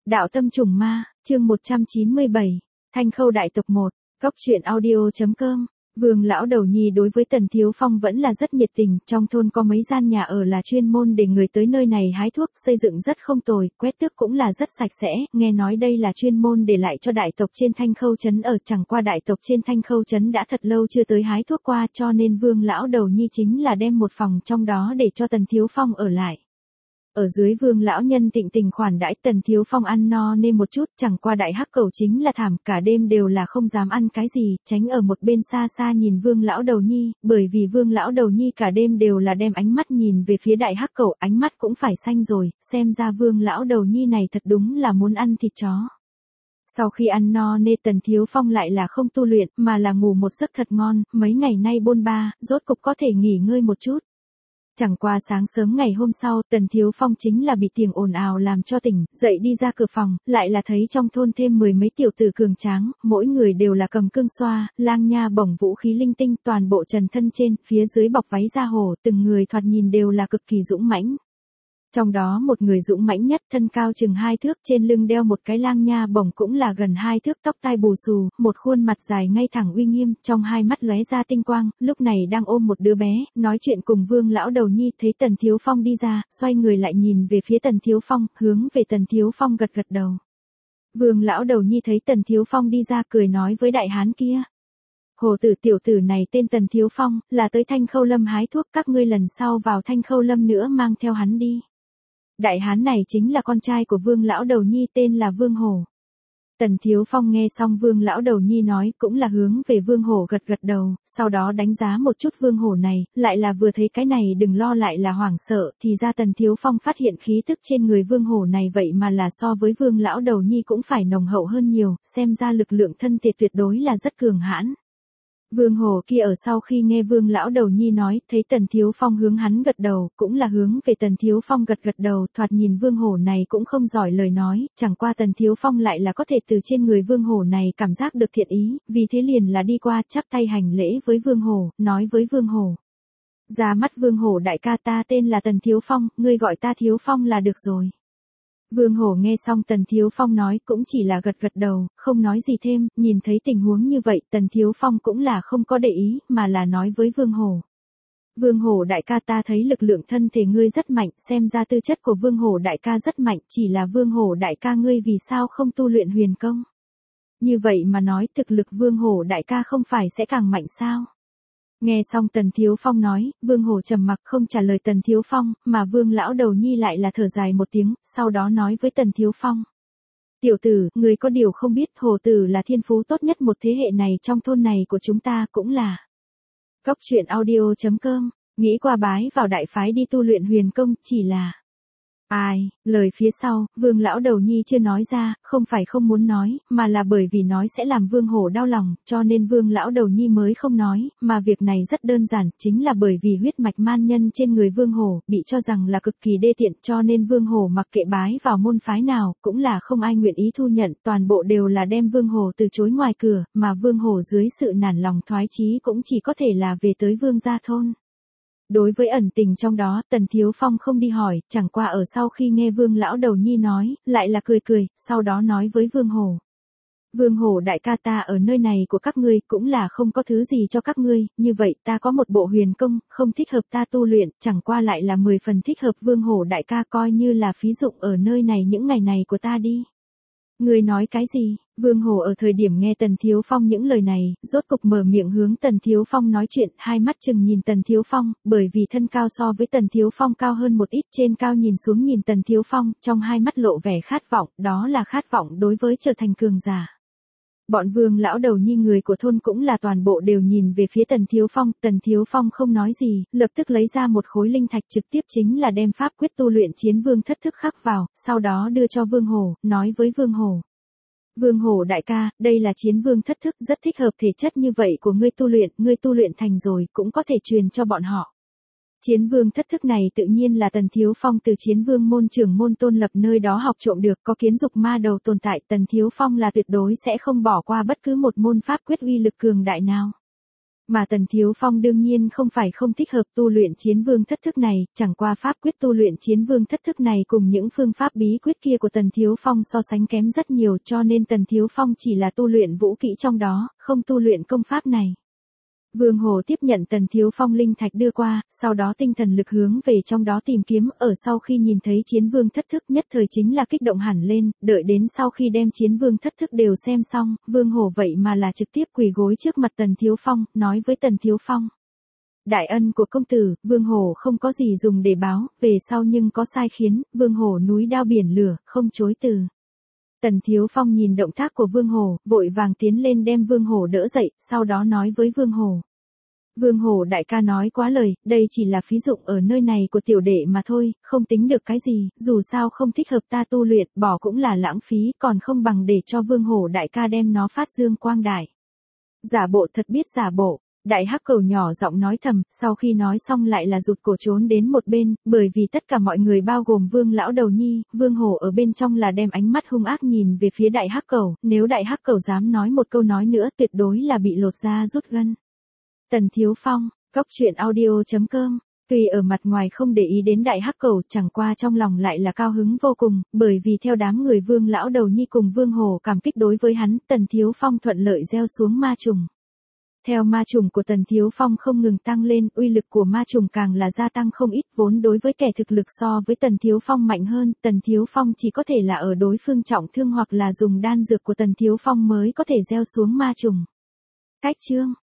Đạo tâm trùng ma, chương 197, Thanh Khâu đại tộc 1, Cốc truyện audio.com. Vương lão đầu nhi đối với Tần Thiếu Phong vẫn là rất nhiệt tình, trong thôn có mấy gian nhà ở là chuyên môn để người tới nơi này hái thuốc, xây dựng rất không tồi, quét tước cũng là rất sạch sẽ, nghe nói đây là chuyên môn để lại cho đại tộc trên Thanh Khâu trấn ở, chẳng qua đại tộc trên Thanh Khâu trấn đã thật lâu chưa tới hái thuốc qua, cho nên Vương lão đầu nhi chính là đem một phòng trong đó để cho Tần Thiếu Phong ở lại. Ở dưới Vương lão nhân tịnh tình khoản đãi, Tần Thiếu Phong ăn no nê một chút, chẳng qua đại hắc cẩu chính là thảm, cả đêm đều là không dám ăn cái gì, tránh ở một bên xa xa nhìn Vương lão đầu nhi, bởi vì Vương lão đầu nhi cả đêm đều là đem ánh mắt nhìn về phía đại hắc cẩu, ánh mắt cũng phải xanh rồi, xem ra Vương lão đầu nhi này thật đúng là muốn ăn thịt chó. Sau khi ăn no nê, Tần Thiếu Phong lại là không tu luyện, mà là ngủ một giấc thật ngon, mấy ngày nay bôn ba, rốt cục có thể nghỉ ngơi một chút. Chẳng qua sáng sớm ngày hôm sau, Tần Thiếu Phong chính là bị tiếng ồn ào làm cho tỉnh, dậy đi ra cửa phòng, lại là thấy trong thôn thêm mười mấy tiểu tử cường tráng, mỗi người đều là cầm cương xoa, lang nha bổng vũ khí linh tinh, toàn bộ trần thân trên, phía dưới bọc váy da hổ, từng người thoạt nhìn đều là cực kỳ dũng mãnh. Trong đó một người dũng mãnh nhất, thân cao chừng 2 thước, trên lưng đeo một cái lang nha bổng cũng là gần 2 thước, tóc tai bù xù, một khuôn mặt dài ngay thẳng uy nghiêm, trong hai mắt lóe ra tinh quang, lúc này đang ôm một đứa bé, nói chuyện cùng Vương lão đầu nhi, thấy Tần Thiếu Phong đi ra, xoay người lại nhìn về phía Tần Thiếu Phong, hướng về Tần Thiếu Phong gật gật đầu. Vương lão đầu nhi thấy Tần Thiếu Phong đi ra, cười nói với đại hán kia: "Hồ tử tiểu tử này tên Tần Thiếu Phong, là tới Thanh Khâu Lâm hái thuốc, các ngươi lần sau vào Thanh Khâu Lâm nữa mang theo hắn đi." Đại hán này chính là con trai của Vương lão đầu nhi, tên là Vương Hổ. Tần Thiếu Phong nghe xong Vương lão đầu nhi nói, cũng là hướng về Vương Hổ gật gật đầu, sau đó đánh giá một chút Vương Hổ này, lại là vừa thấy cái này đừng lo lại là hoảng sợ, thì ra Tần Thiếu Phong phát hiện khí tức trên người Vương Hổ này vậy mà là so với Vương lão đầu nhi cũng phải nồng hậu hơn nhiều, xem ra lực lượng thân thể tuyệt đối là rất cường hãn. Vương Hổ kia ở sau khi nghe Vương lão đầu nhi nói, thấy Tần Thiếu Phong hướng hắn gật đầu, cũng là hướng về Tần Thiếu Phong gật gật đầu, thoạt nhìn Vương Hổ này cũng không giỏi lời nói, chẳng qua Tần Thiếu Phong lại là có thể từ trên người Vương Hổ này cảm giác được thiện ý, vì thế liền là đi qua chắp tay hành lễ với Vương Hổ, nói với Vương Hổ: "Ra mắt Vương Hổ đại ca, ta tên là Tần Thiếu Phong, ngươi gọi ta Thiếu Phong là được rồi." Vương Hổ nghe xong Tần Thiếu Phong nói cũng chỉ là gật gật đầu, không nói gì thêm, nhìn thấy tình huống như vậy Tần Thiếu Phong cũng là không có để ý, mà là nói với Vương Hổ: "Vương Hổ đại ca, ta thấy lực lượng thân thể ngươi rất mạnh, xem ra tư chất của Vương Hổ đại ca rất mạnh, chỉ là Vương Hổ đại ca ngươi vì sao không tu luyện huyền công? Như vậy mà nói thực lực Vương Hổ đại ca không phải sẽ càng mạnh sao?" Nghe xong Tần Thiếu Phong nói, Vương Hổ trầm mặc không trả lời Tần Thiếu Phong, mà Vương lão đầu nhi lại là thở dài một tiếng, sau đó nói với Tần Thiếu Phong: "Tiểu tử, người có điều không biết, Hổ tử là thiên phú tốt nhất một thế hệ này trong thôn này của chúng ta, cũng là." Cốc truyện audio.com, nghĩ qua bái vào đại phái đi tu luyện huyền công, chỉ là... Ai, lời phía sau, Vương lão đầu nhi chưa nói ra, không phải không muốn nói, mà là bởi vì nói sẽ làm Vương Hổ đau lòng, cho nên Vương lão đầu nhi mới không nói, mà việc này rất đơn giản, chính là bởi vì huyết mạch man nhân trên người Vương Hổ, bị cho rằng là cực kỳ đê tiện, cho nên Vương Hổ mặc kệ bái vào môn phái nào, cũng là không ai nguyện ý thu nhận, toàn bộ đều là đem Vương Hổ từ chối ngoài cửa, mà Vương Hổ dưới sự nản lòng thoái chí cũng chỉ có thể là về tới Vương gia thôn. Đối với ẩn tình trong đó, Tần Thiếu Phong không đi hỏi, chẳng qua ở sau khi nghe Vương lão đầu nhi nói, lại là cười cười, sau đó nói với Vương Hổ: "Vương Hổ đại ca, ta ở nơi này của các ngươi cũng là không có thứ gì cho các ngươi, như vậy ta có một bộ huyền công, không thích hợp ta tu luyện, chẳng qua lại là 10 phần thích hợp Vương Hổ đại ca, coi như là phí dụng ở nơi này những ngày này của ta đi." "Ngươi nói cái gì?" Vương Hổ ở thời điểm nghe Tần Thiếu Phong những lời này, rốt cục mở miệng hướng Tần Thiếu Phong nói chuyện, hai mắt chừng nhìn Tần Thiếu Phong, bởi vì thân cao so với Tần Thiếu Phong cao hơn một ít, trên cao nhìn xuống nhìn Tần Thiếu Phong, trong hai mắt lộ vẻ khát vọng, đó là khát vọng đối với trở thành cường giả. Bọn Vương lão đầu nhi người của thôn cũng là toàn bộ đều nhìn về phía Tần Thiếu Phong không nói gì, lập tức lấy ra một khối linh thạch, trực tiếp chính là đem pháp quyết tu luyện chiến vương thất thức khắc vào, sau đó đưa cho Vương Hổ, nói với Vương Hổ: "Vương Hổ đại ca, đây là chiến vương thất thức, rất thích hợp thể chất như vậy của ngươi tu luyện thành rồi, cũng có thể truyền cho bọn họ." Chiến vương thất thức này tự nhiên là Tần Thiếu Phong từ chiến vương môn trưởng môn Tôn Lập nơi đó học trộm được, có kiến dục ma đầu tồn tại, Tần Thiếu Phong là tuyệt đối sẽ không bỏ qua bất cứ một môn pháp quyết uy lực cường đại nào. Mà Tần Thiếu Phong đương nhiên không phải không thích hợp tu luyện chiến vương thất thức này, chẳng qua pháp quyết tu luyện chiến vương thất thức này cùng những phương pháp bí quyết kia của Tần Thiếu Phong so sánh kém rất nhiều, cho nên Tần Thiếu Phong chỉ là tu luyện vũ kỹ trong đó, không tu luyện công pháp này. Vương Hổ tiếp nhận Tần Thiếu Phong linh thạch đưa qua, sau đó tinh thần lực hướng về trong đó tìm kiếm, ở sau khi nhìn thấy chiến vương thất thức nhất thời chính là kích động hẳn lên, đợi đến sau khi đem chiến vương thất thức đều xem xong, Vương Hổ vậy mà là trực tiếp quỳ gối trước mặt Tần Thiếu Phong, nói với Tần Thiếu Phong. Đại ân của công tử, Vương Hổ không có gì dùng để báo, về sau nhưng có sai khiến, Vương Hổ núi đao biển lửa, không chối từ. Tần Thiếu Phong nhìn động tác của Vương Hổ, vội vàng tiến lên đem Vương Hổ đỡ dậy, sau đó nói với Vương Hổ. Vương Hổ đại ca nói quá lời, đây chỉ là phí dụng ở nơi này của tiểu đệ mà thôi, không tính được cái gì, dù sao không thích hợp ta tu luyện, bỏ cũng là lãng phí, còn không bằng để cho Vương Hổ đại ca đem nó phát dương quang đại. Giả bộ thật biết giả bộ. Đại hắc cầu nhỏ giọng nói thầm, sau khi nói xong lại là rụt cổ trốn đến một bên, bởi vì tất cả mọi người bao gồm Vương lão đầu nhi, Vương Hổ ở bên trong là đem ánh mắt hung ác nhìn về phía đại hắc cầu, nếu đại hắc cầu dám nói một câu nói nữa tuyệt đối là bị lột da rút gân. Tần Thiếu Phong, Cốc Truyện Audio.com. Tuy ở mặt ngoài không để ý đến đại hắc cầu, chẳng qua trong lòng lại là cao hứng vô cùng, bởi vì theo đám người Vương lão đầu nhi cùng Vương Hổ cảm kích đối với hắn, Tần Thiếu Phong thuận lợi gieo xuống ma trùng. Theo ma trùng của Tần Thiếu Phong không ngừng tăng lên, uy lực của ma trùng càng là gia tăng không ít, vốn đối với kẻ thực lực so với Tần Thiếu Phong mạnh hơn, Tần Thiếu Phong chỉ có thể là ở đối phương trọng thương hoặc là dùng đan dược của Tần Thiếu Phong mới có thể gieo xuống ma trùng. Cách chương